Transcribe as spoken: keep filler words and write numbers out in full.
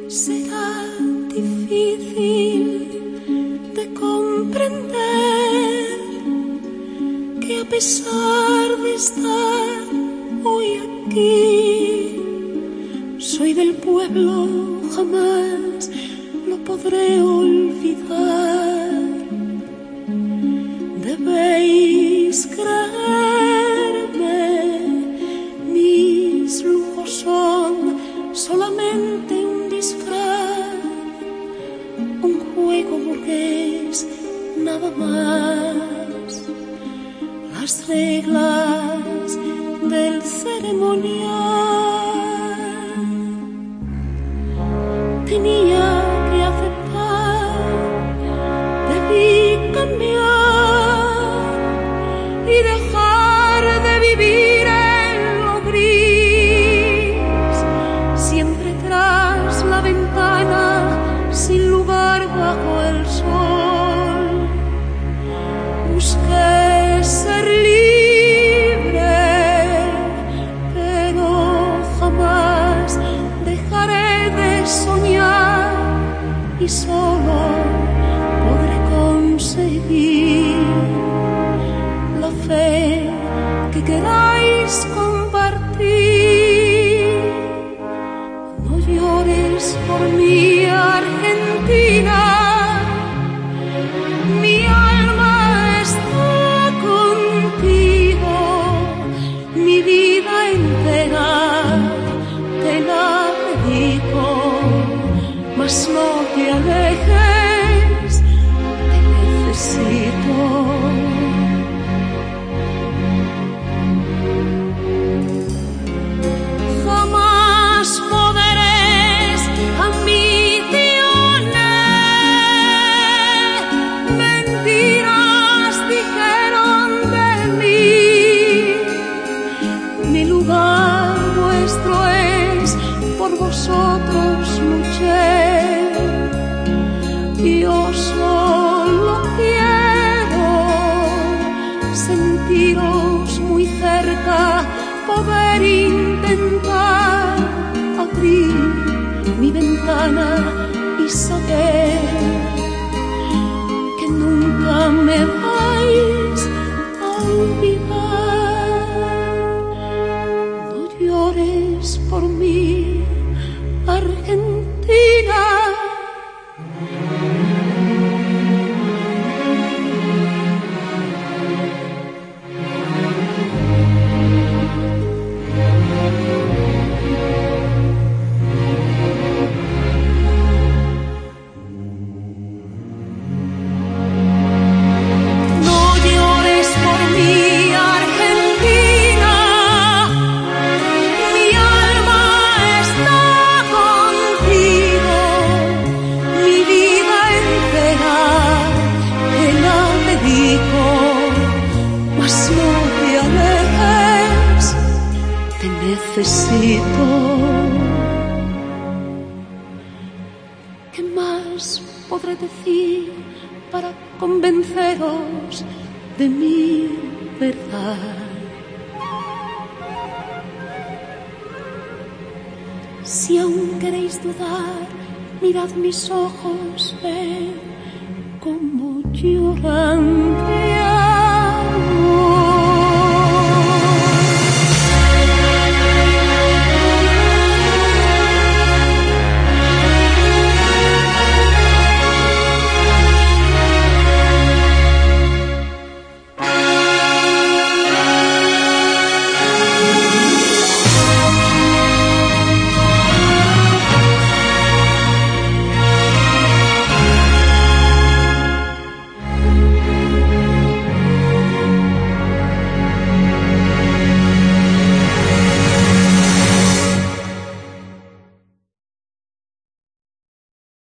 será difícil de comprender que a pesar de estar hoy aquí, soy del pueblo, jamás lo podré olvidar. Debéis creerme, mis lujos son solamente un disfraz, un juego burgués, nada más. Las reglas del ceremonial tenía que aceptar, debí cambiar y dejar de vivir en lo gris, siempre tras la ventana, sin lugar bajo el sol. Busqué ser libre, pero jamás dejaré de soñar y solo podré conseguir la fe que queráis compartir. No llores por mí, Argentina, mi alma está contigo, mi vida entera te la dedico, mas no te alejes, te necesito. Jamás poderes ambiciones, mentiras dijeron de mí. Mi lugar vuestro es, por vosotros luché. Yo solo quiero sentiros muy cerca, poder intentar abrir mi ventana y saber que nunca me vais a olvidar. No llores por mí, Argentina. Necesito. ¿Qué más podré decir para convenceros de mi verdad? Si aún queréis dudar, mirad mis ojos, ved cómo lloran.